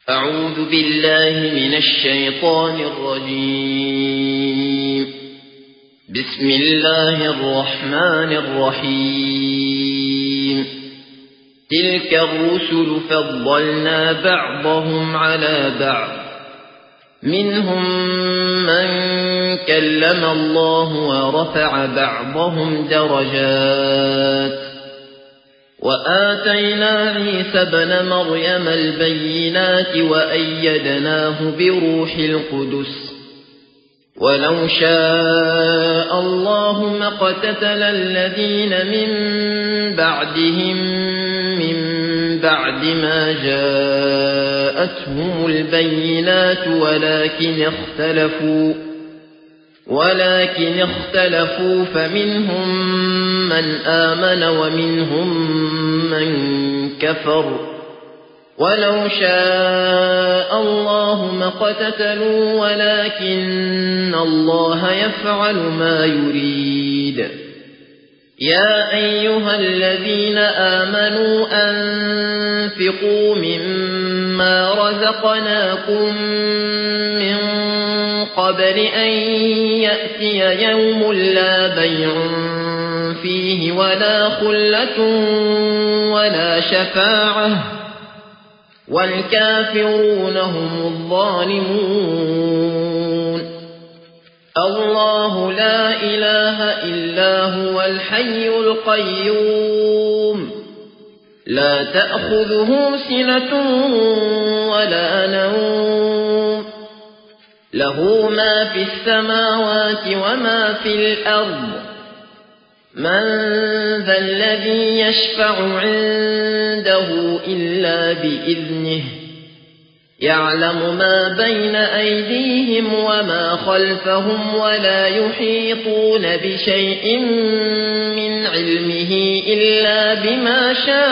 أعوذ بالله من الشيطان الرجيم. بسم الله الرحمن الرحيم. تلك الرسل فضلنا بعضهم على بعض، منهم من كلم الله ورفع بعضهم درجات، وآتينا عيسى ابن مريم البينات وأيدناه بروح القدس، ولو شاء الله ما اقتتل الذين من بعدهم من بعد ما جاءتهم البينات ولكن اختلفوا فمنهم من آمن ومنهم من كفر، ولو شاء الله ما اقتتلوا ولكن الله يفعل ما يريد. يا أيها الذين آمنوا أنفقوا مما رزقناكم من قبل أن يأتي يوم لا بيع فيه ولا خلة ولا شفاعة والكافرون هم الظالمون. الله لا إله إلا هو الحي القيوم، لا تأخذه سنة ولا نوم، له ما في السماوات وما في الأرض. من ذا الذي يشفع عنده إلا بإذنه، يعلم ما بين أيديهم وما خلفهم ولا يحيطون بشيء من علمه إلا بما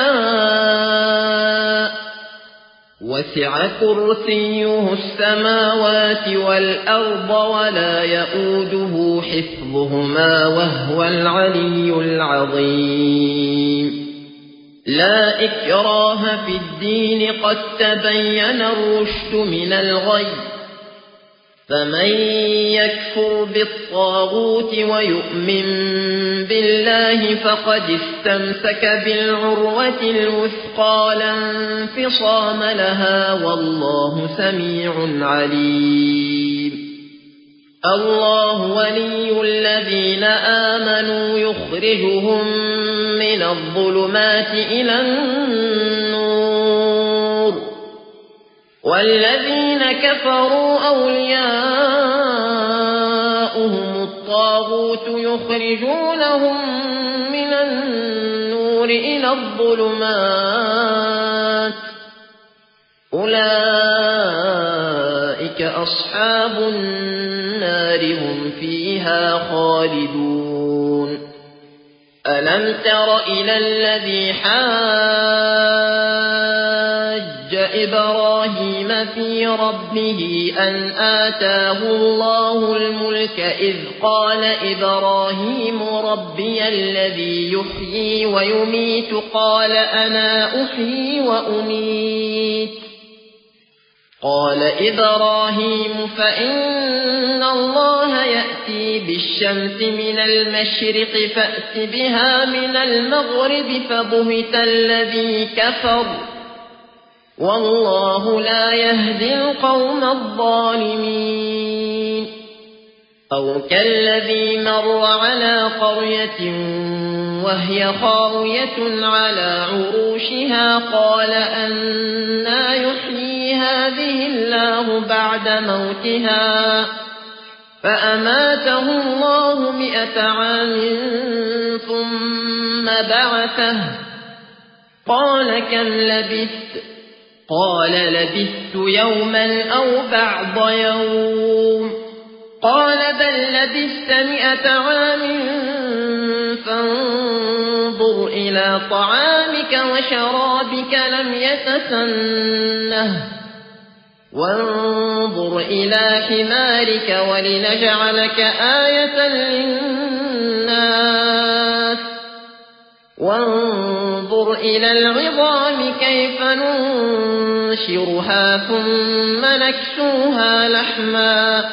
شاء، وسع كرسيه السماوات والأرض ولا يؤوده حفظهما وهو العلي العظيم. لا إكراه في الدين قد تبين الرشد من الغي، فمن يكفر بالطاغوت ويؤمن بالله فقد استمسك بالعروة الوثقى لا انفصام لها، والله سميع عليم. الله ولي الذين آمنوا يخرجهم من الظلمات إلى النور، والذين كفروا أولياؤهم الطاغوت يخرجونهم من النور إلى الظلمات، أولئك أصحاب النار هم فيها خالدون. ألم تر إلى الذي حاج إبراهيم في ربه أن آتاه الله الملك إذ قال إبراهيم ربي الذي يحيي ويميت قال أنا أحيي وأميت. قال إبراهيم فإن الله يأتي بالشمس من المشرق فأت بها من المغرب فبهت الذي كفر، والله لا يهدي القوم الظالمين. أو كالذي مر على قرية وهي خاوية على عروشها قال أنى يحيي هذه الله بعد موتها، فأماته الله 100 عام ثم بعثه، قال كم لبثت؟ قال لبثت يوما أو بعض يوم، قال بل لبثت 100 عام فانظر إلى طعامك وشرابك لم يتسنه، وانظر إلى حمارك ولنجعلك آية للناس، وانظر انظر إلى العظام كيف ننشرها ثم نكسوها لحما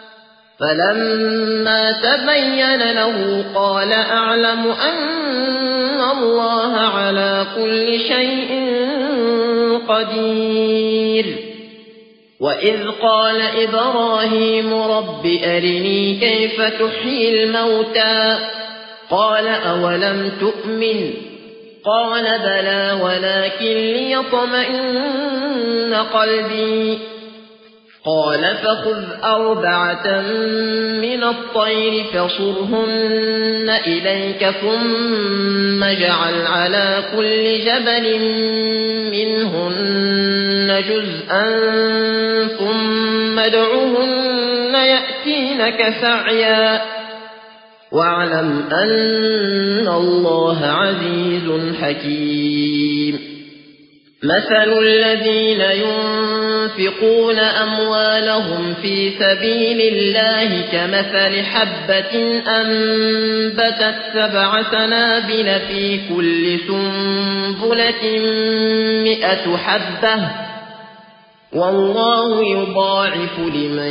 فلما تبين له قال أعلم أن الله على كل شيء قدير وإذ قال إبراهيم رب أرني كيف تحيي الموتى قال أولم تؤمن قال بلى ولكن ليطمئن قلبي قال فخذ 4 من الطير فصرهن إليك ثم اجعل على كل جبل منهن جزءا ثم ادعهن يأتينك سعيا واعلم أن الله عزيز حكيم مثل الذين ينفقون أموالهم في سبيل الله كمثل حبة أنبتت 7 سنابل في كل سنبلة 100 حبة والله يضاعف لمن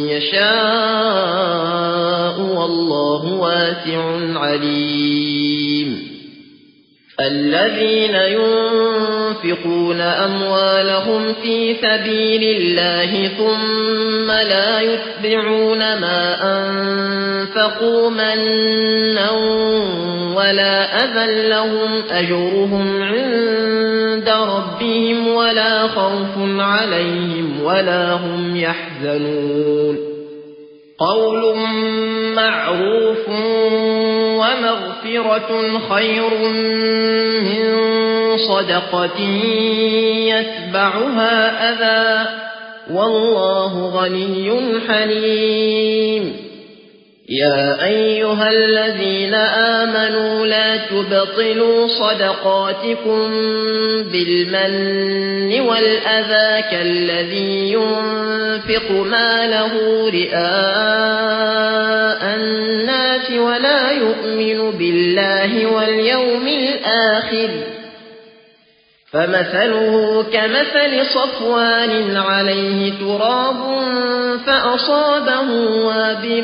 يشاء والله واسع عليم الذين ينفقون أموالهم في سبيل الله ثم لا يتبعون ما أنفقوا منا ولا أذى لهم أجرهم عند ربهم ولا خوف عليهم ولا هم يحزنون قول معروف ومغفرة خير من صدقة يتبعها أذى والله غني حليم يا أيها الذين آمنوا لا تبطلوا صدقاتكم بالمن والأذى كالذي ينفق ماله رئاء الناس ولا يؤمن بالله واليوم الآخر فمثله كمثل صفوان عليه تراب فأصابه وابل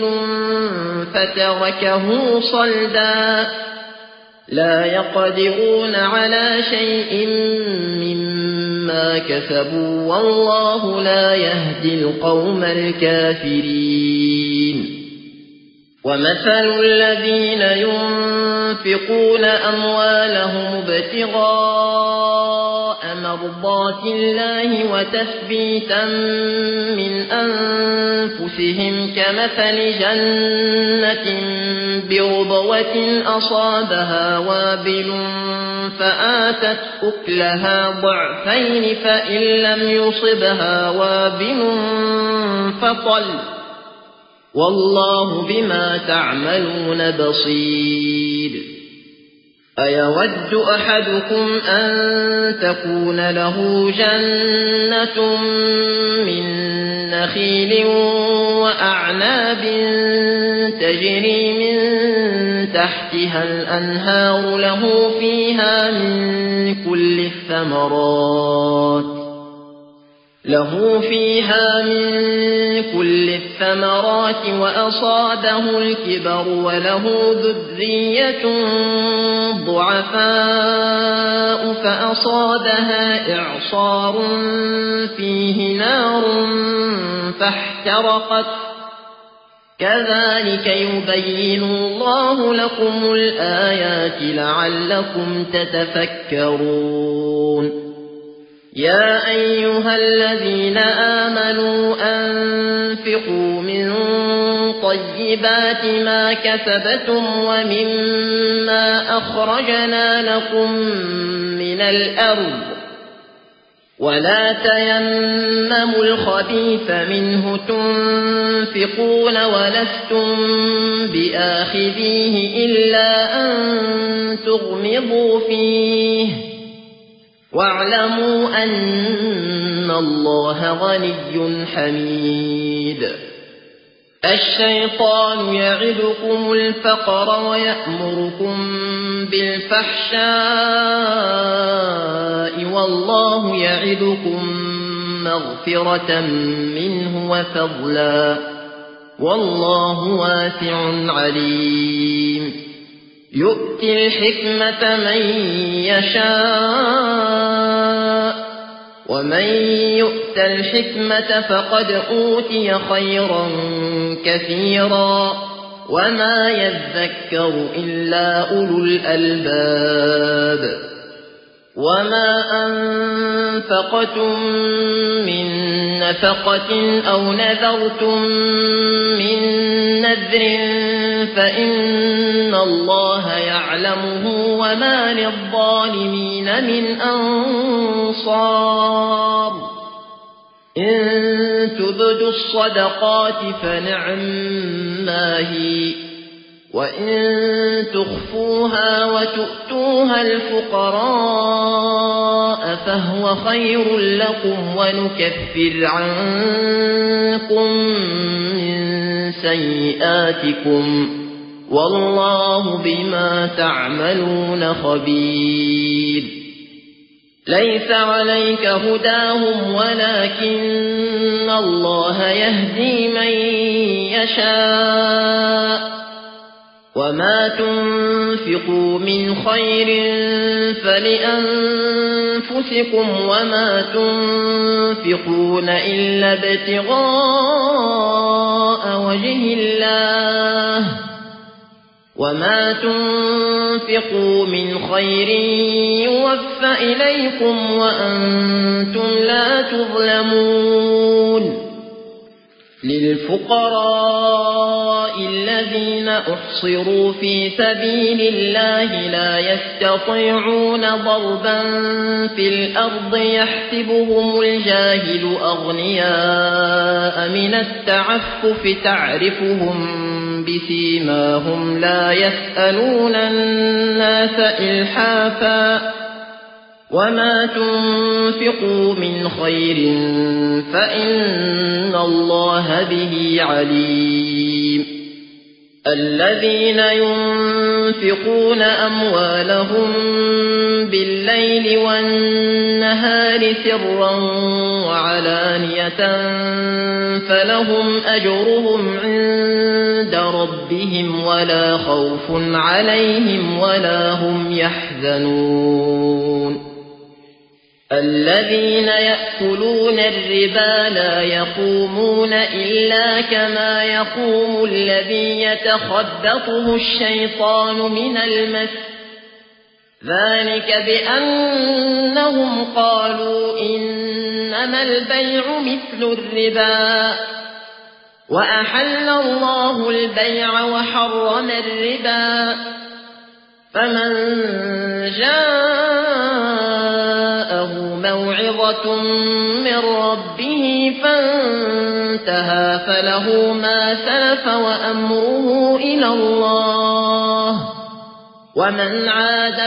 فتركه صلدا لا يقدرون على شيء مما كسبوا والله لا يهدي القوم الكافرين ومثل الذين ينفقون أموالهم ابتغاء مرضات الله وتثبيتا من أنفسهم كمثل جنة بربوة أصابها وابل فآتت أكلها ضعفين فإن لم يصبها وابل فطل والله بما تعملون بصير أيود أحدكم أن تكون له جنة من نخيل وأعناب تجري من تحتها الأنهار له فيها من كل الثمرات وأصابه الكبر وله ذرية ضعفاء فأصابها إعصار فيه نار فاحترقت كذلك يبين الله لكم الآيات لعلكم تتفكرون يا أيها الذين آمنوا أنفقوا من طيبات ما كسبتم ومما أخرجنا لكم من الأرض ولا تيمموا الخبيث منه تنفقون ولستم بآخذيه إلا أن تغمضوا فيه واعلموا أن الله غني حميد الشيطان يعدكم الفقر ويأمركم بالفحشاء والله يعدكم مغفرة منه وفضلا والله واسع عليم يؤتي الحكمة من يشاء ومن يؤت الحكمة فقد أوتي خيرا كثيرا وما يذكر إلا أولو الألباب وما أنفقتم من نفقة أو نذرتم من نذر فإن الله يعلمه وما للظالمين من أنصار إن تبدوا الصدقات فنعما هي وإن تخفوها وتؤتوها الفقراء فهو خير لكم ونكفر عنكم من سيئاتكم والله بما تعملون خبير ليس عليك هداهم ولكن الله يهدي من يشاء وما تنفقوا من خير فلأنفسكم وما تنفقون إلا ابتغاء وجه الله وما تنفقوا من خير يوفى إليكم وأنتم لا تظلمون للفقراء الذين أحصروا في سبيل الله لا يستطيعون ضربا في الأرض يحسبهم الجاهل أغنياء من التعفف تعرفهم بسيماهم لا يسألون الناس إلحافا وما تنفقوا من خير فإن الله به عليم الذين ينفقون أموالهم بالليل والنهار سرا وعلانية فلهم أجرهم عند ربهم ولا خوف عليهم ولا هم يحزنون الذين يأكلون الربا لا يقومون إلا كما يقوم الذي يتخبطه الشيطان من المس ذلك بأنهم قالوا إنما البيع مثل الربا وأحل الله البيع وحرم الربا فمن جاءه موعظة من ربه فانتهى فله ما سلف وأمره إلى الله ومن عاد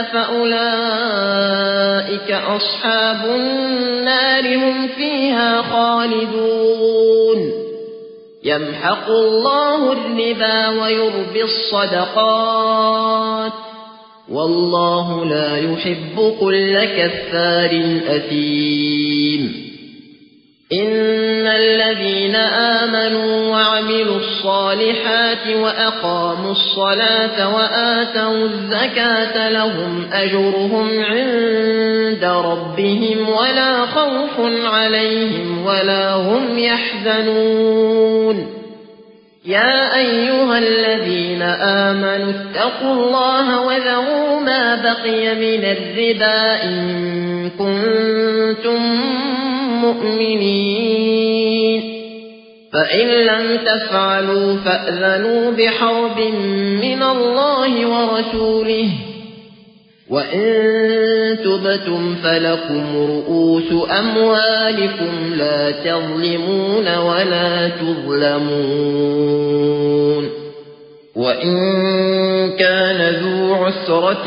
فأولئك أصحاب النار هم فيها خالدون يمحق الله الربا ويربي الصدقات والله لا يحب كل كفار أثيم إن الذين آمنوا وعملوا الصالحات وأقاموا الصلاة وآتوا الزكاة لهم أجرهم عند ربهم ولا خوف عليهم ولا هم يحزنون يا أيها الذين آمنوا اتقوا الله وذروا ما بقي من الربا إن كنتم مؤمنين فإن لم تفعلوا فأذنوا بحرب من الله ورسوله وإن تبتم فلكم رؤوس أموالكم لا تظلمون ولا تظلمون وإن كان ذو عسرة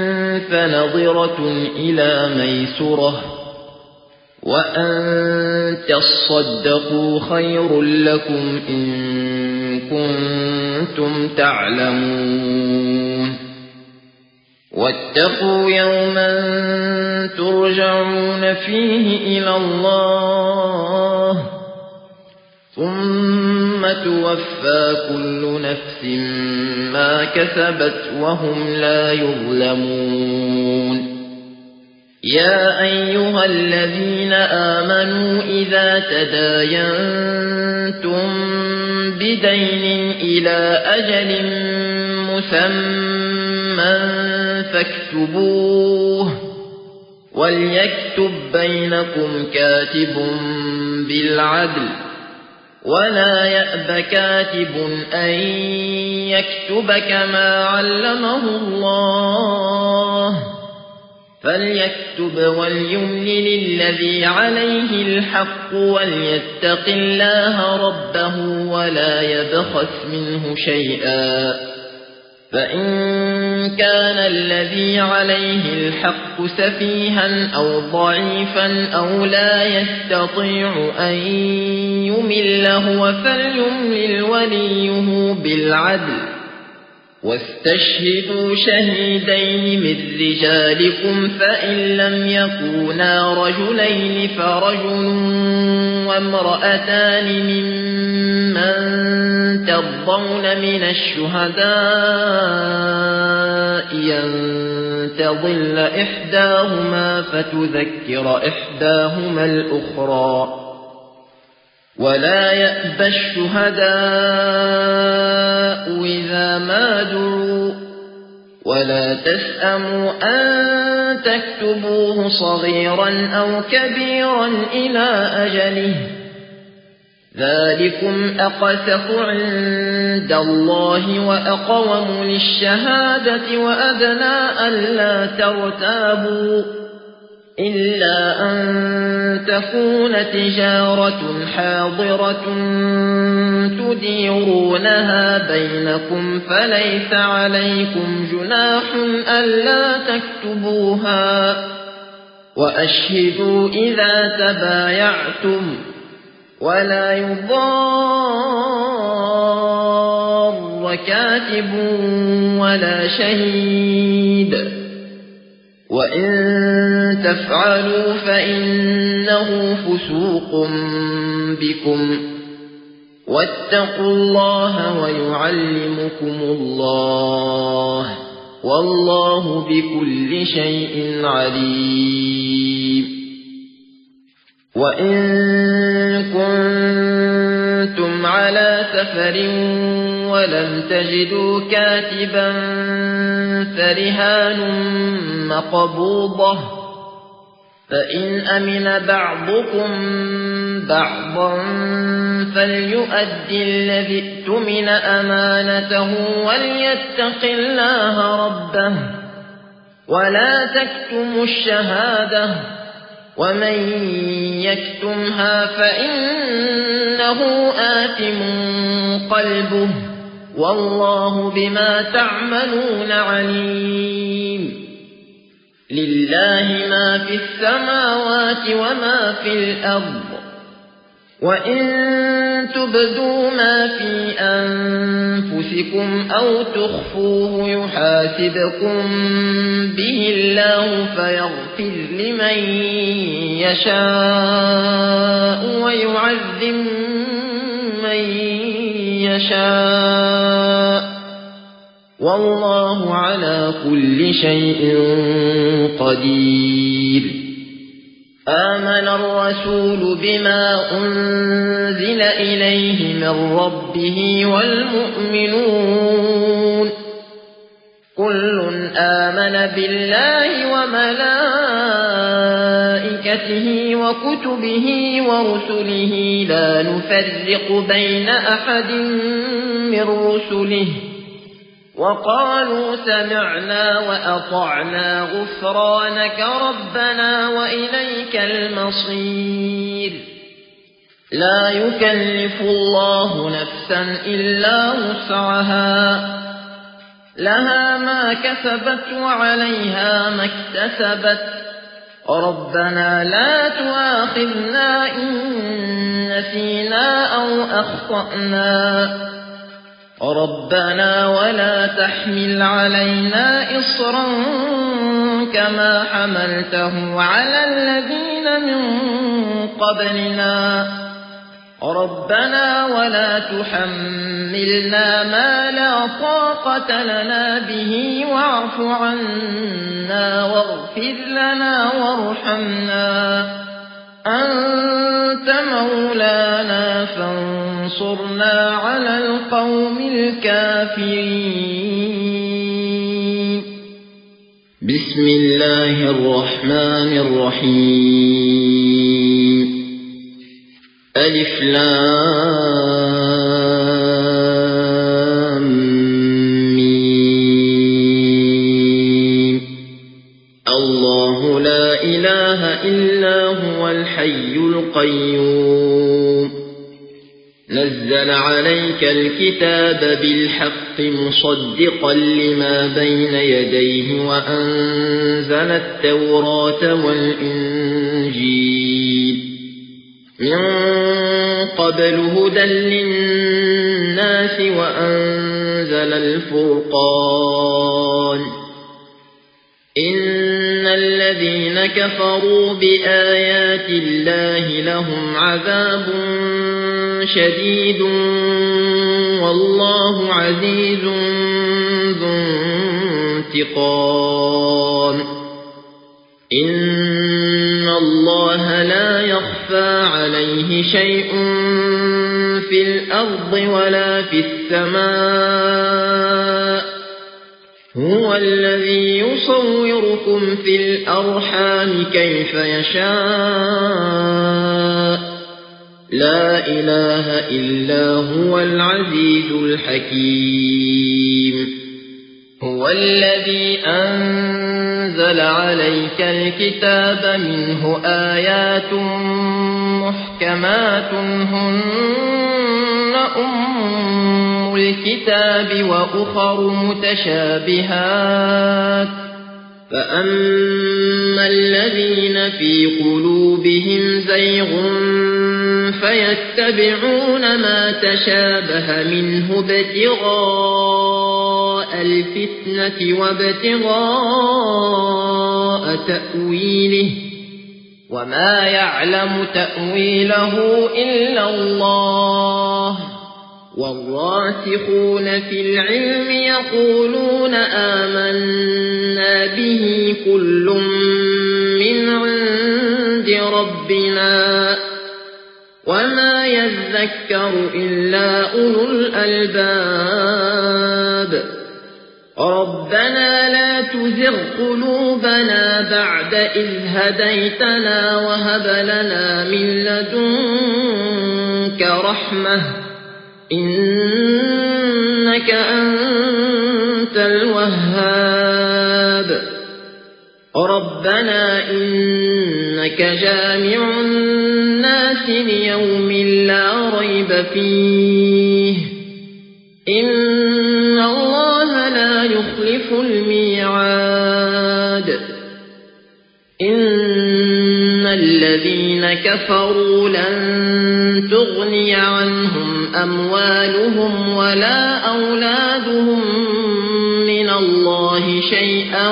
فنظرة إلى ميسرة وأن تصدقوا خير لكم إن كنتم تعلمون واتقوا يوما ترجعون فيه إلى الله ثم توفى كل نفس ما كسبت وهم لا يظلمون يا أيها الذين آمنوا إذا تداينتم بدين إلى أجل مسمى فاكتبوه وليكتب بينكم كاتب بالعدل ولا يأب كاتب أن يكتب كما علمه الله فليكتب وليملل الذي عليه الحق وليتق الله ربه ولا يبخس منه شيئا فإن كان الذي عليه الحق سفيها أو ضعيفا أو لا يستطيع أن يمل هو فليملل وليه بالعدل واستشهدوا شهيدين من رجالكم فإن لم يكونا رجلين فرجل وامرأتان ممن ترضون من الشهداء أن تضل إحداهما فتذكر إحداهما الأخرى ولا يأبى الشهداء إذا ما دعوا ولا تسأموا أن تكتبوه صغيرا أو كبيرا إلى أجله ذلكم أقسط عند الله وأقوم للشهادة وأدنى ألا ترتابوا إلا أن تكون تجارة حاضرة تديرونها بينكم فليس عليكم جناح ألا تكتبوها وأشهدوا إذا تبايعتم ولا يضار كاتب ولا شهيد وإن تفعلوا فإنه فسوق بكم واتقوا الله ويعلمكم الله والله بكل شيء عليم وإن كنتم على سفر ولم تجدوا كاتبا فرهان مقبوضة فإن أمن بعضكم بعضا فليؤدي الذي ائتمن أمانته وليتق الله ربه ولا تكتموا الشهادة ومن يكتمها فإنه آثم قلبه والله بما تعملون عليم لله ما في السماوات وما في الأرض وإن تبدوا ما في أنفسكم أو تخفوه يحاسبكم به الله فيغفر لمن يشاء ويعذب من يشاء والله على كل شيء قدير آمن الرسول بما أنزل إليه من ربه والمؤمنون كل آمن بالله وملائكته وكتبه ورسله لا نفرق بين أحد من رسله وقالوا سمعنا وأطعنا غفرانك ربنا وإليك المصير لا يكلف الله نفسا إلا وسعها لها ما كسبت وعليها ما اكتسبت ربنا لا تؤاخذنا إن نسينا أو أخطأنا ربنا ولا تحمل علينا إصرا كما حملته على الذين من قبلنا ربنا ولا تحملنا ما لا طاقة لنا به واعف عنا واغفر لنا وارحمنا أنت مولانا فانصرنا على القوم الكافرين. بسم الله الرحمن الرحيم. ألف لام ميم. الله لا إله إلا هو الحي القيوم نزل عليك الكتاب بالحق مصدقا لما بين يديه وأنزل التوراة والإنجيل من قبل هدى للناس وأنزل الفرقان إن الذين كفروا بآيات الله لهم عذاب شديد والله عزيز ذو انتقام إن الله لا يخفى عليه شيء في الأرض ولا في السماء هو الذي يصوركم في الأرحام كيف يشاء لا إله إلا هو العزيز الحكيم. هو الذي أنزل عليك الكتاب منه آيات محكمات هن أم الكتاب وأخر متشابهات فأما الذين في قلوبهم زيغ فيتبعون ما تشابه منه ابتغاء الفتنة وابتغاء تأويله وما يعلم تأويله إلا الله والراسخون في العلم يقولون آمنا به كل من عند ربنا وما يذكر إلا أولو الألباب. ربنا لا تزغ قلوبنا بعد إذ هديتنا وهب لنا من لدنك رحمة إنك أنت الوهاب. ربنا إنك جامع الناس ليوم لا ريب فيه إن الله لا يخلف الميعاد. إن الذين كفروا لن تغني عنهم أموالهم ولا أولادهم من الله شيئا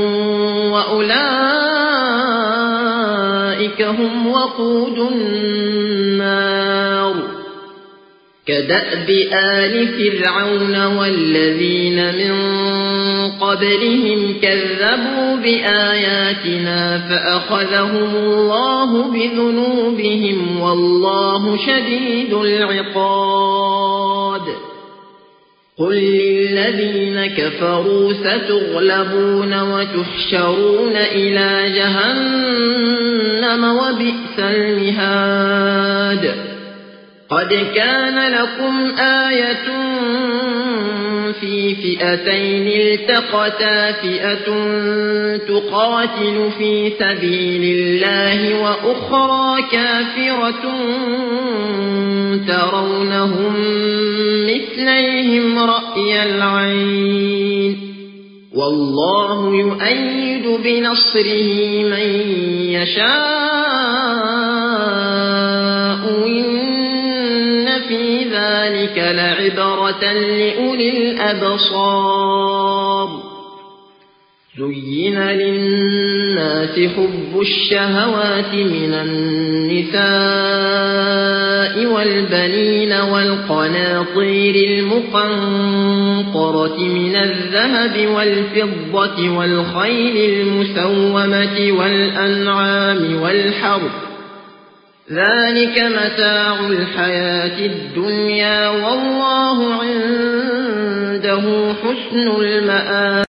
وأولئك هم وقود النار. كدأب آل فرعون والذين من قبلهم كذبوا بآياتنا فأخذهم الله بذنوبهم والله شديد العقاب. قل للذين كفروا ستغلبون وتحشرون إلى جهنم وبئس المهاد. قد كان لكم آية في فئتين التقتا فئة تقاتل في سبيل الله وأخرى كافرة ترونهم مثليهم رأي العين والله يؤيد بنصره من يشاء إن في ذلك لعبرة لأولي الأبصار زين للناس حب الشهوات من النساء والبنين والقناطير المقنطرة من الذهب والفضة والخيل المسومة والأنعام والحرث ذلك متاع الحياة الدنيا والله عنده حسن المآب.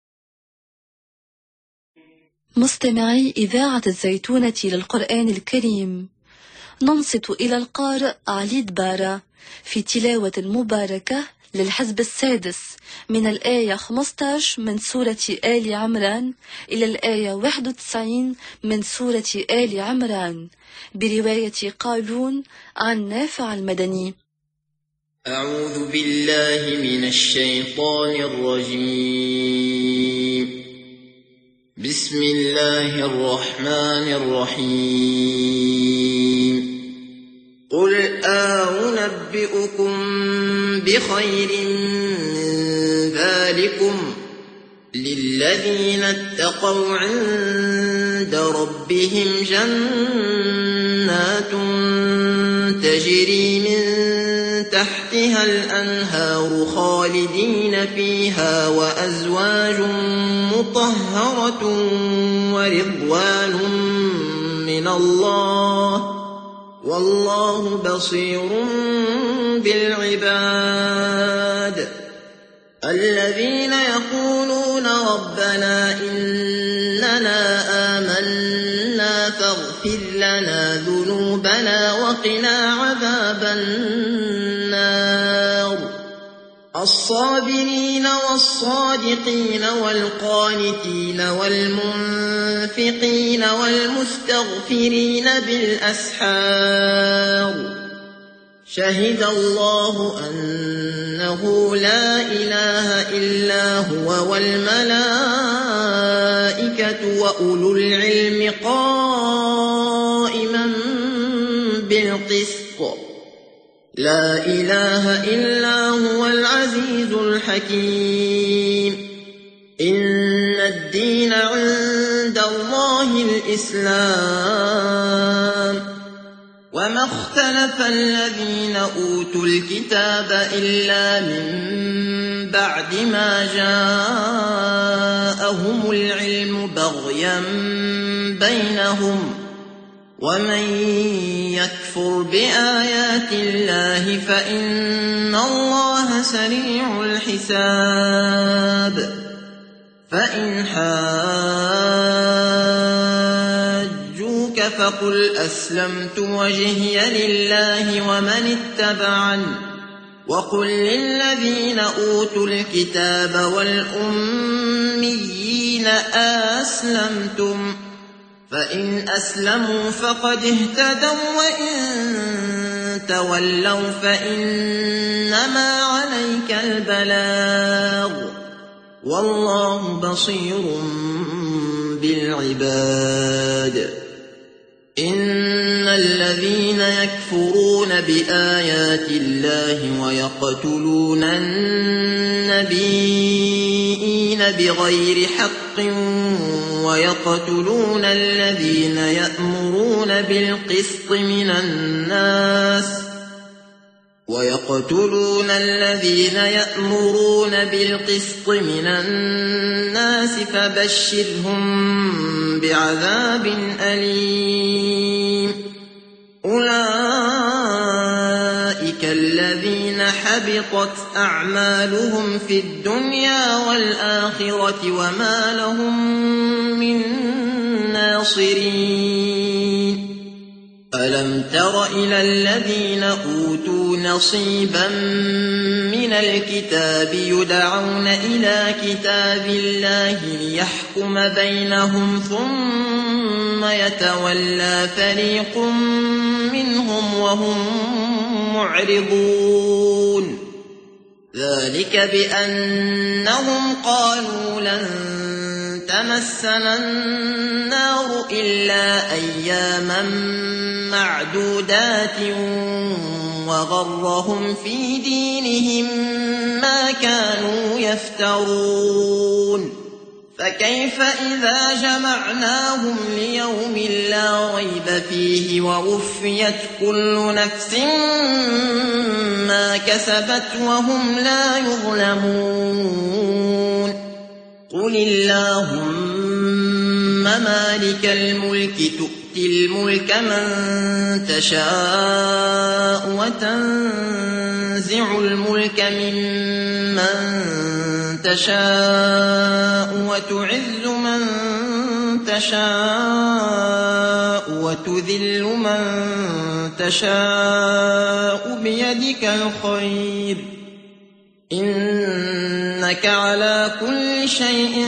مستمعي إذاعة الزيتونة للقرآن الكريم، ننصت إلى القارئ علي دبارة في تلاوة مباركة للحزب السادس من الآية 15 من سورة آل عمران إلى الآية 91 من سورة آل عمران برواية قالون عن نافع المدني. أعوذ بالله من الشيطان الرجيم. بسم الله الرحمن الرحيم. قل أنبئكم بخير من ذلكم للذين اتقوا عند ربهم جنات تجري من تحتها الأنهار خالدين فيها وأزواج مطهرة ورضوان من الله والله بصير بالعباد. الذين يقولون ربنا إننا آمنا فاغفر لنا ذنوبنا وقنا عذاب النار. الصابرين والصادقين والقانتين والمنفقين والمستغفرين بالأسحار. شهد الله أنه لا إله إلا هو والملائكة وأولو العلم قائما بالقسط. لا إله إلا هو العزيز الحكيم. إن الدين عند الله الإسلام. وما اختلف الذين أوتوا الكتاب إلا من بعد ما جاءهم العلم بغيا بينهم. ومن يكفر بآيات الله فإن الله سريع الحساب. فإن حاجوك فقل أسلمت وجهي لله ومن اتبعني وقل للذين أوتوا الكتاب والأميين أسلمتم فإن أسلموا فقد اهتدوا وإن تولوا فإنما عليك البلاغ والله بصير بالعباد. إن الذين يكفرون بآيات الله ويقتلون النبيين بغير حق ويقتلون الذين يأمرون بالقسط من الناس فبشرهم بعذاب أليم. أولئك الذين حبطت أعمالهم في الدنيا والآخرة وما لهم من ناصرين. ألم تر إلى الذين أوتوا نصيبا من الكتاب يدعون إلى كتاب الله ليحكم بينهم ثم يتولى فريق منهم وهم معرضون. ذلك بأنهم قالوا لن تمسنا النار إلا أياما معدودات وغرهم في دينهم ما كانوا يفترون فكيف إذا جمعناهم ليوم لا ريب فيه ووفيت كل نفس ما كسبت وهم لا يظلمون قل اللهم مالك الملك تؤتي الملك من تشاء وتنزع الملك ممن تشاء وتعز من تشاء وتذل من تشاء بيدك الخير إنك على كل شيء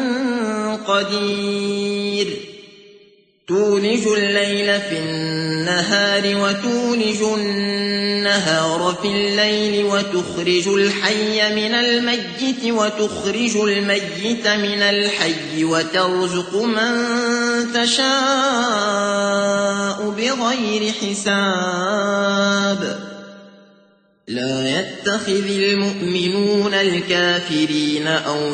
قدير تولج الليل في النهار وتولج النهار في الليل وتخرج الحي من الميت وتخرج الميت من الحي وترزق من تشاء بغير حساب لا يتخذ المؤمنون الكافرين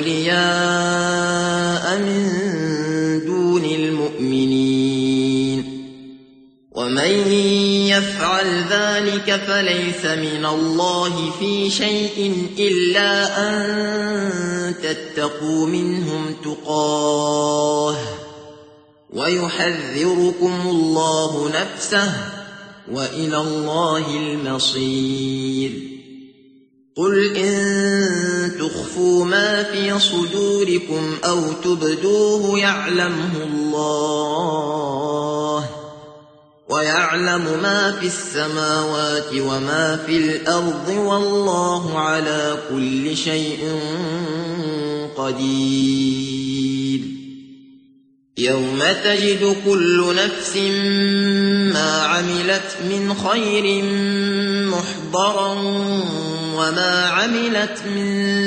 أولياء من دون المؤمنين ومن يفعل ذلك فليس من الله في شيء إلا أن تتقوا منهم تقاه ويحذركم الله نفسه وإلى الله المصير قل إن تخفوا ما في صدوركم أو تبدوه يعلمه الله ويعلم ما في السماوات وما في الأرض والله على كل شيء قدير يوم تجد كل نفس ما عملت من خير محضرا وما عملت من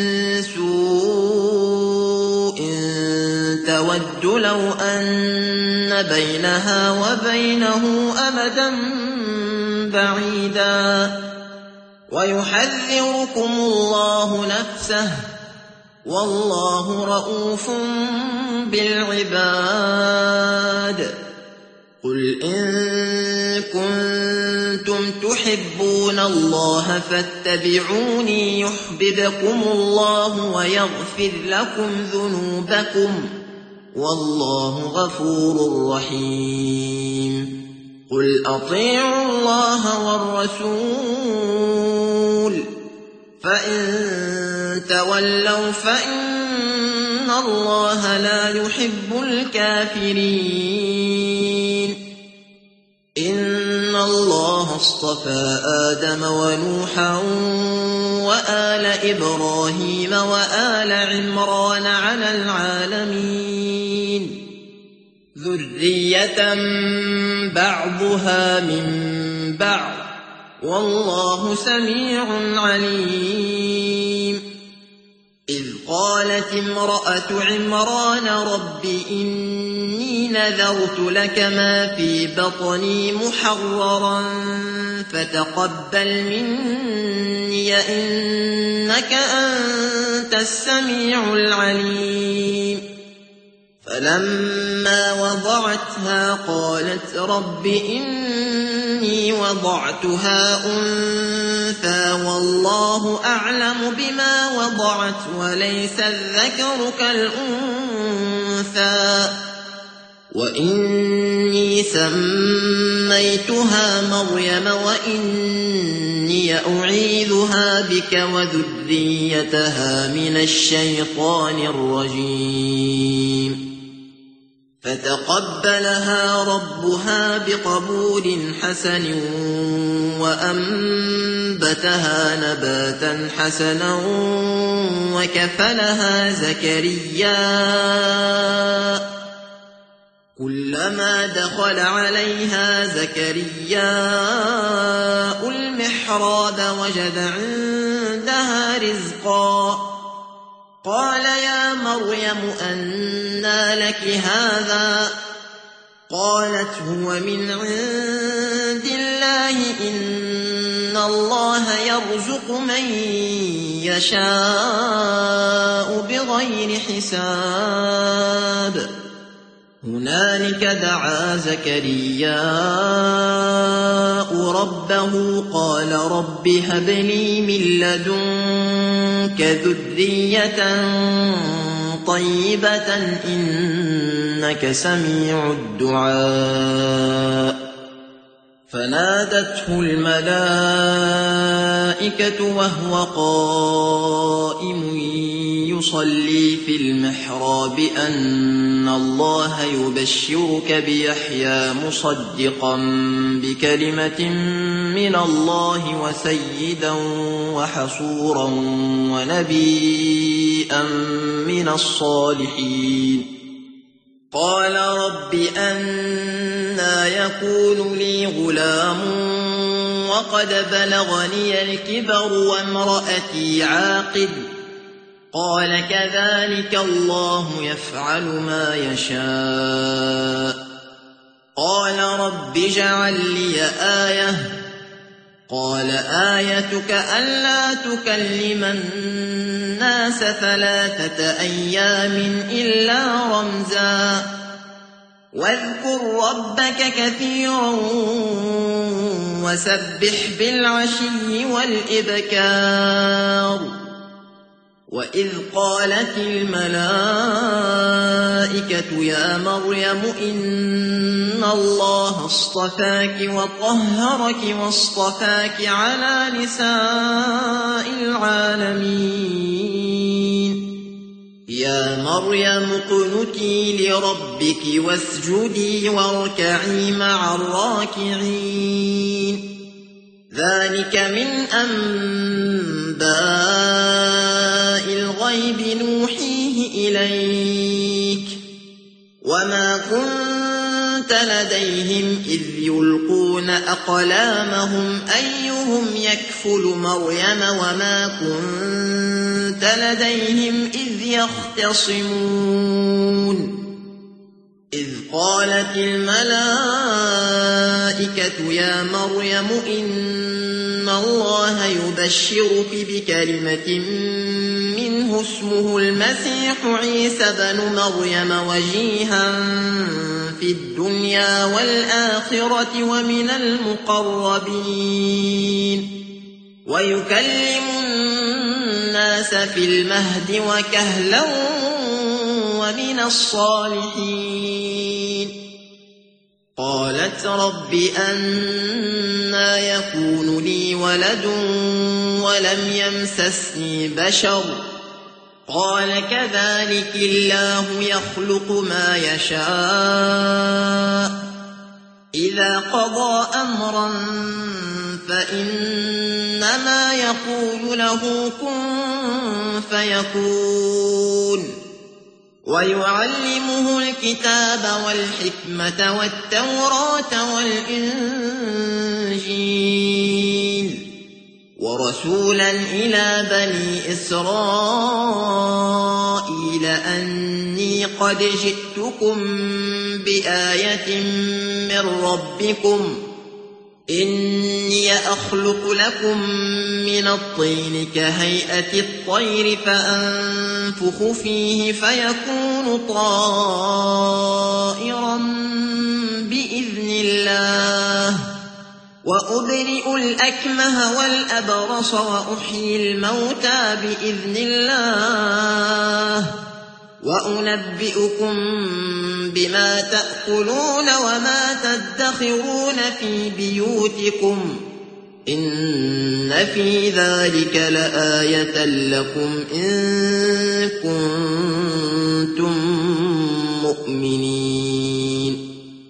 سوء تود لو أن بينها وبينه أمدا بعيدا ويحذركم الله نفسه والله رؤوف بالعباد قل إن كنتم تحبون الله فاتبعوني يحببكم الله ويغفر لكم ذنوبكم والله غفور رحيم قل أطيعوا الله والرسول فإن تولوا فإن الله لا يحب الكافرين إن الله اصطفى آدم ونوحا وآل إبراهيم وآل عمران على العالمين ذرية بعضها من بعض والله سميع عليم إذ قالت امرأة عمران رب إني نذرت لك ما في بطني محررا فتقبل مني إنك أنت السميع العليم فلما وضعتها قالت رب إني وضعتها أنثى والله أعلم بما وضعت وليس الذكر كالأنثى وإني سميتها مريم وإني أعيذها بك وذريتها من الشيطان الرجيم فتقبلها ربها بقبول حسن وأنبتها نباتا حسنا وكفلها زكريا كلما دخل عليها زكريا المحراب وجد عندها لها رزقا قال يا مريم أنى لك هذا قالت هو من عند الله إن الله يرزق من يشاء بغير حساب هنالك دعا زكرياء ربه قال رب هب لي من لدنك ذرية طيبة إنك سميع الدعاء فنادته الملائكة وهو قائم يصلي في المحراب أن الله يبشرك بيحيى مصدقا بكلمة من الله وسيدا وحصورا ونبيا من الصالحين قال رب أنى يكون لي غلام وقد بلغني الكبر وامرأتي عاقر قال كذلك الله يفعل ما يشاء قال رب اجعل لي آية قال آيتك ألا تكلم الناس 3 أيام إلا رمزا واذكر ربك كثيرا وسبح بالعشي والإبكار وإذ قالت الملائكة يا مريم إن الله اصطفاك وطهرك واصطفاك على نساء العالمين يا مريم اقنتي لربك واسجدي واركعي مع الراكعين ذلك من أنباء الغيب نوحيه إليك وما كنت لديهم إذ يلقون أقلامهم أيهم يكفل مريم وما كنت لديهم إذ يختصمون إذ قالت الملائكة يا مريم إن الله يبشرك بكلمة منه اسمه المسيح عيسى بن مريم وجيها في الدنيا والآخرة ومن المقربين ويكلم الناس في المهد وكهلا ومن الصالحين قالت رب أنى يكون لي ولد ولم يمسسني بشر قال كذلك الله يخلق ما يشاء إذا قضى أمرا فإنما يقول له كن فيكون ويعلمه الكتاب والحكمة والتوراة والإنجيل ورسولا إلى بني إسرائيل أني قد جئتكم بآية من ربكم إني أخلق لكم من الطين كهيئة الطير فأنفخ فيه فيكون طائرا بإذن الله وأبرئ الأكمه والأبرص وأحيي الموتى بإذن الله وأنبئكم بما تأكلون وما تدخرون في بيوتكم إن في ذلك لآية لكم إن كنتم مؤمنين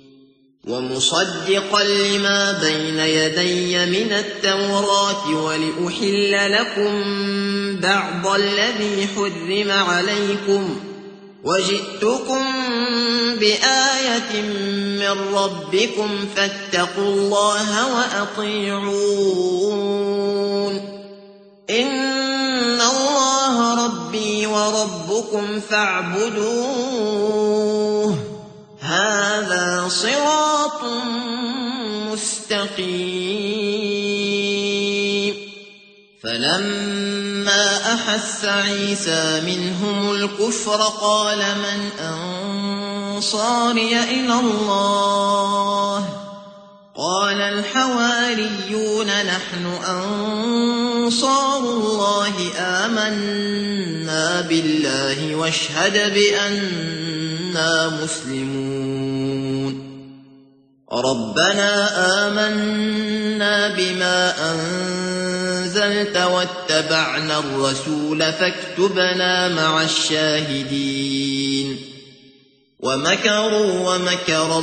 ومصدقا لما بين يدي من التوراة ولأحل لكم بعض الذي حرم عليكم وجئتكم بآية من ربكم فاتقوا الله وأطيعون إن ربكم فاعبدوه هذا صراط مستقيم فلما أحس عيسى منهم الكفر قال من أنصاري إلى الله قال الحواريون نحن أنصار الله آمنا بالله واشهد بأننا مسلمون ربنا آمنا بما أنزلت واتبعنا الرسول فاكتبنا مع الشاهدين ومكروا ومكر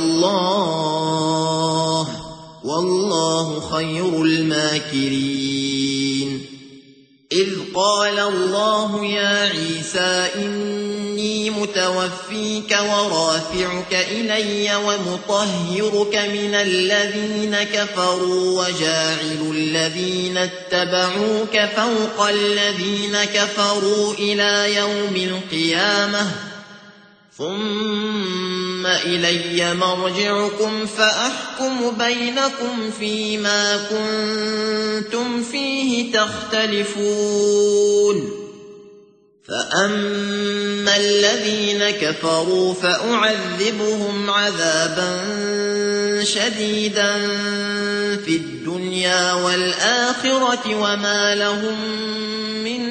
الله والله خير الماكرين إذ قال الله يا عيسى إني متوفيك ورافعك إلي ومطهرك من الذين كفروا وجاعل الذين اتبعوك فوق الذين كفروا إلى يوم القيامة ثم إلي مرجعكم فأحكم بينكم فيما كنتم فيه تختلفون فأما الذين كفروا فأعذبهم عذابا شديدا في الدنيا والآخرة وما لهم من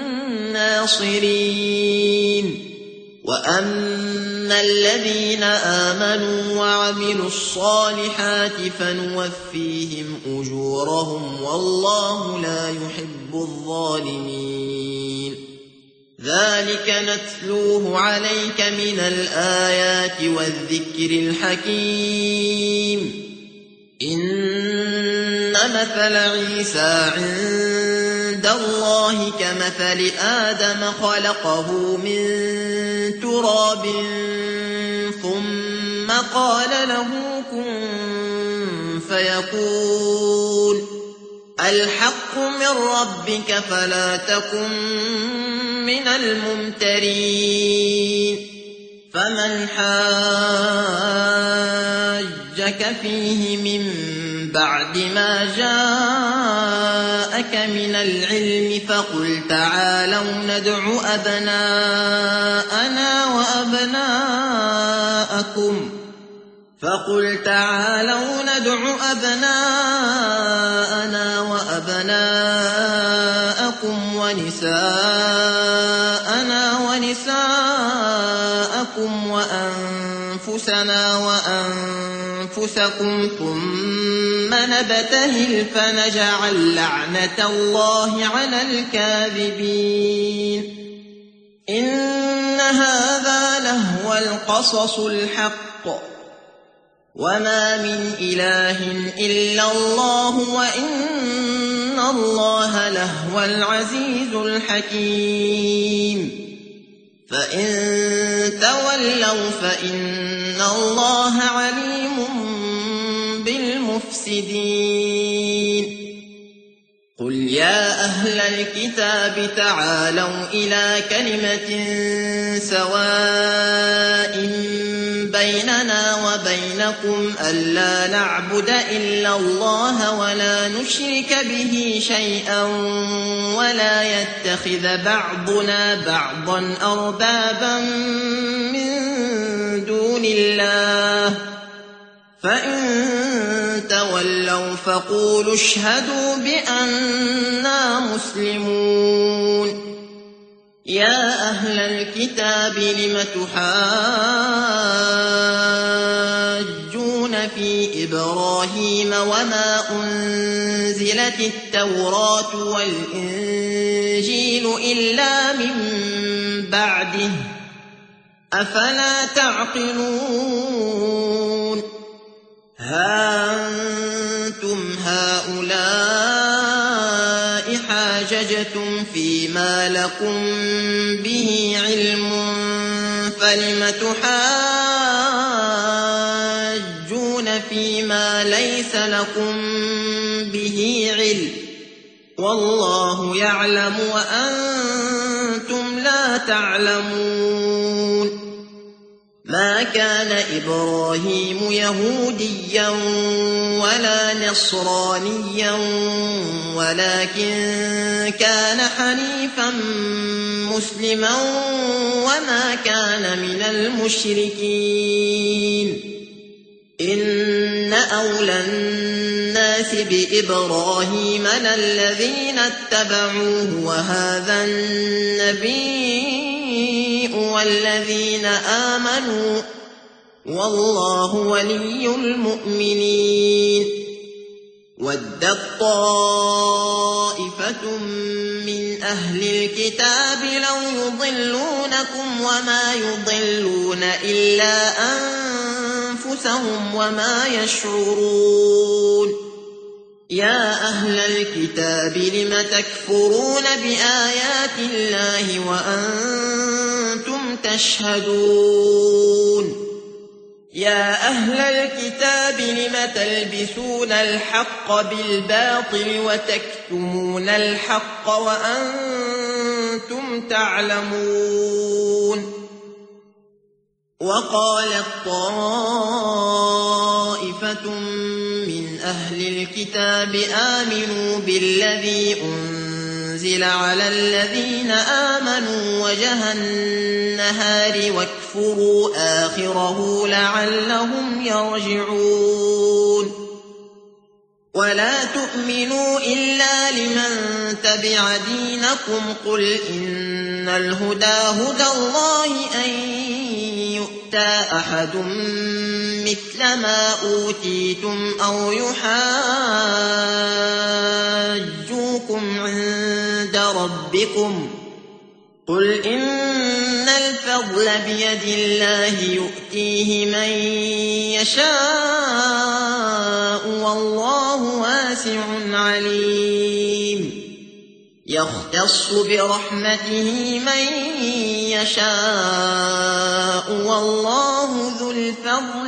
ناصرين وأما الذين آمنوا وعملوا الصالحات فنوفيهم أجورهم والله لا يحب الظالمين ذلك نتلوه عليك من الآيات والذكر الحكيم إن مثل عيسى عند الله كمثل آدم خلقه من تراب ثم قال له كن فيكون الحق من ربك فلا تكن من الممترين فمن حاجك فيه من بعد ما جاءك من العلم فقل تعالوا ندع أبناءنا وأبناءكم ونساءنا ونساءكم وأنفسنا وأنفسكم ثم نبتهل فنجعل لعنة الله على الكاذبين إن هذا لهو القصص الحق وما من إله إلا الله وإن الله لهو العزيز الحكيم فإن تولوا فإن الله عليم بالمفسدين قل يا أهل الكتاب تعالوا إلى كلمة سواء بيننا وبينكم ألا نعبد إلا الله ولا نشرك به شيئا ولا يتخذ بعضنا بعضا أربابا من دون الله فإن تولوا فقولوا اشهدوا بأننا مسلمون يا أهل الكتاب لم تحاجون في إبراهيم وما أنزلت التوراة والإنجيل إلا من بعده أفلا تعقلون ها أنتم هؤلاء حاججتم فيما لكم به علم فلم تحاجون فيما ليس لكم به علم والله يعلم وأنتم لا تعلمون ما كان إبراهيم يهوديا ولا نصرانيا ولكن كان حنيفا مسلما وما كان من المشركين إن أولى الناس بإبراهيم للذين اتبعوه وهذا النبي والذين آمنوا والله ولي المؤمنين ودت طائفة من أهل الكتاب لو يضلونكم وما يضلون إلا أنفسهم وما يشعرون يا أهل الكتاب لم تكفرون بآيات الله وأنتم تشهدون يا أهل الكتاب لم تلبسون الحق بالباطل وتكتمون الحق وأنتم تعلمون وقالت طائفة من أهل الكتاب آمنوا بالذي أنزل على الذين آمنوا وجه النهار واكفروا آخره لعلهم يرجعون ولا تؤمنوا إلا لمن تبع دينكم قل إن الهدى هدى الله أن يؤتى أحد مثل ما أوتيتم أو يحاجوكم عند ربكم قل إن الفضل بيد الله يؤتيه من يشاء والله واسع عليم يختص برحمته من يشاء والله ذو الفضل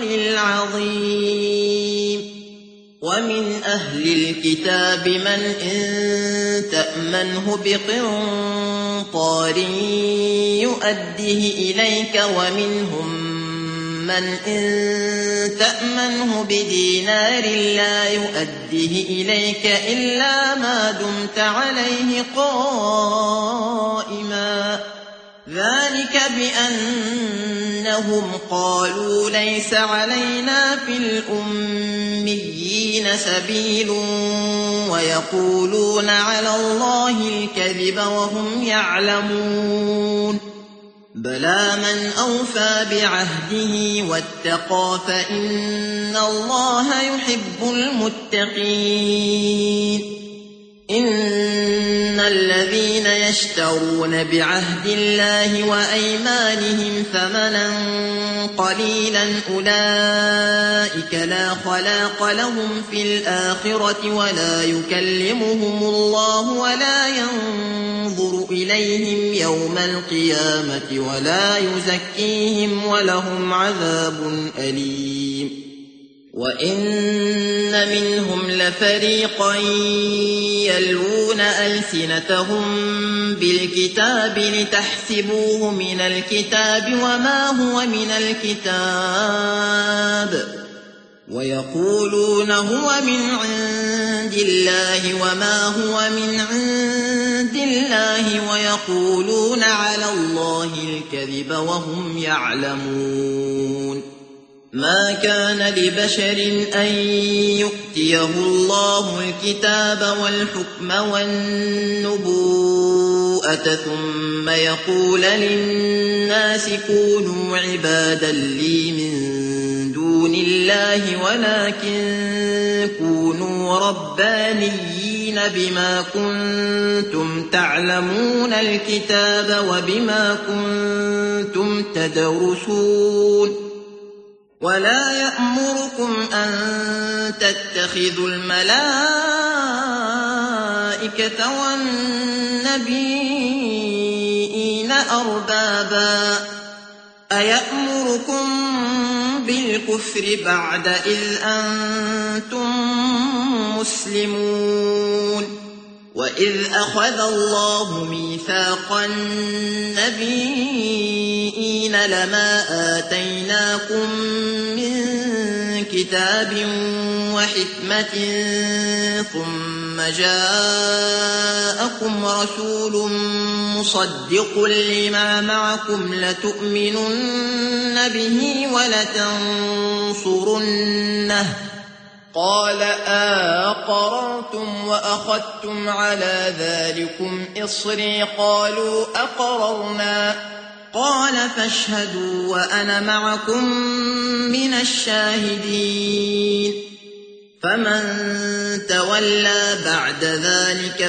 العظيم ومن أهل الكتاب من إن تأمنه بقنطار يؤده إليك ومنهم من إن تأمنه بدينار لا يؤده إليك إلا ما دمت عليه قائما ذلك بأنهم قالوا ليس علينا في الأميين سبيل ويقولون على الله الكذب وهم يعلمون بلى من أوفى بعهده واتقى فإن الله يحب المتقين إن الذين يشترون بعهد الله وأيمانهم ثمنا قليلا أولئك لا خلاق لهم في الآخرة ولا يكلمهم الله ولا ينظر إليهم يوم القيامة ولا يزكيهم ولهم عذاب أليم وإن منهم لفريقا يلوون ألسنتهم بالكتاب لتحسبوه من الكتاب وما هو من الكتاب ويقولون هو من عند الله وما هو من عند الله ويقولون على الله الكذب وهم يعلمون ما كان لبشر أن يؤتيه الله الكتاب والحكم والنبوءة ثم يقول للناس كونوا عبادا لي من دون الله ولكن كونوا ربانيين بما كنتم تعلمون الكتاب وبما كنتم تدرسون ولا يأمركم أن تتخذوا الملائكة والنبيين أربابا أيأمركم بالكفر بعد إذ أنتم مسلمون وإن وإذ أخذ الله ميثاق النبيين لما آتيناكم من كتاب وحكمة ثم جاءكم رسول مصدق لما معكم لتؤمنن به ولتنصرنه قال أقررتم وأخذتم على ذلكم إصري قالوا أقررنا قال فاشهدوا وأنا معكم من الشاهدين فمن تولى بعد ذلك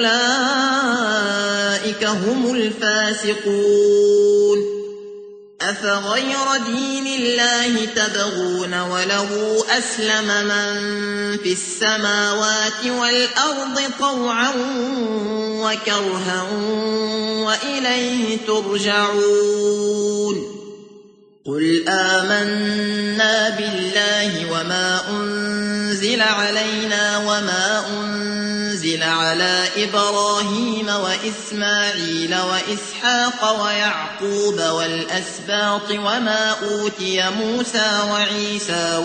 فأولئك هم الفاسقون أفغير دين الله تبغون وله أسلم من في السماوات والأرض طوعا وكرها وإليه ترجعون قل آمنا بالله وما أنزل علينا وما أنزل على إبراهيم وإسماعيل وإسحاق ويعقوب والأسباط وما أوتي موسى وعيسى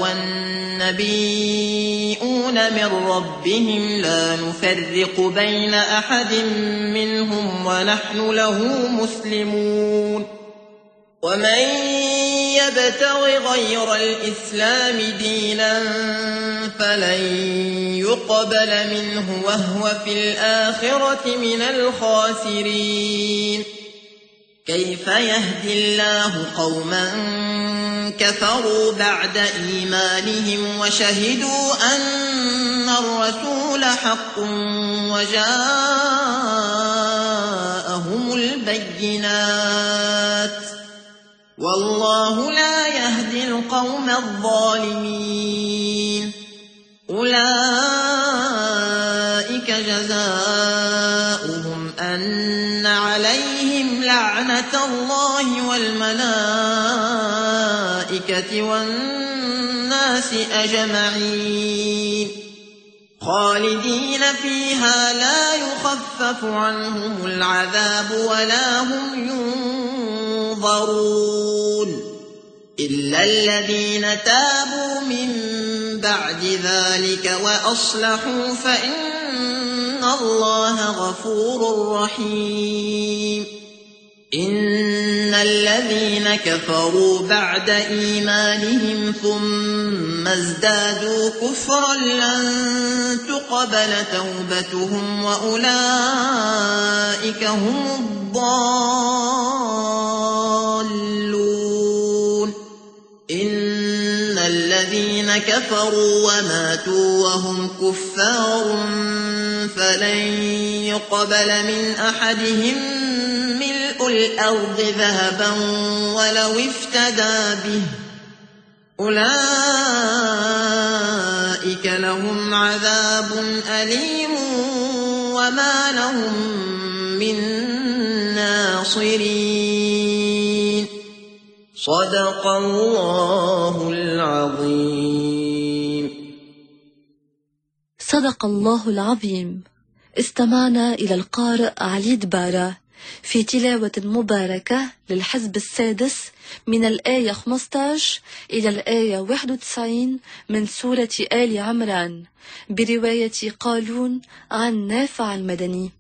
والنبيون من ربهم لا نفرق بين أحد منهم ونحن له مسلمون ومن يبتغ غير الإسلام دينا فلن يقبل منه وهو في الآخرة من الخاسرين كيف يهدي الله قوما كفروا بعد إيمانهم وشهدوا أن الرسول حق وجاءهم البينات والله لا يهدي القوم الظالمين أولئك جزاؤهم أن عليهم لعنة الله والملائكة والناس أجمعين خالدين فيها لا يخفف عنهم العذاب ولا هم ينظرون إلا الذين تابوا من بعد ذلك وأصلحوا فإن الله غفور رحيم إن الذين كفروا بعد إيمانهم ثم ازدادوا كفرا لن تقبل توبتهم وأولئك هم الضالون إن الذين كفروا وماتوا وهم كفار فلن يقبل من أحدهم ملء الأرض ذهبا ولو افتدى به أولئك لهم عذاب أليم وما لهم من ناصرين صدق الله العظيم. صدق الله العظيم. استمعنا إلى القارئ علي دبارة في تلاوة مباركة للحزب السادس من الآية 15 إلى الآية 91 من سورة آل عمران برواية قالون عن نافع المدني.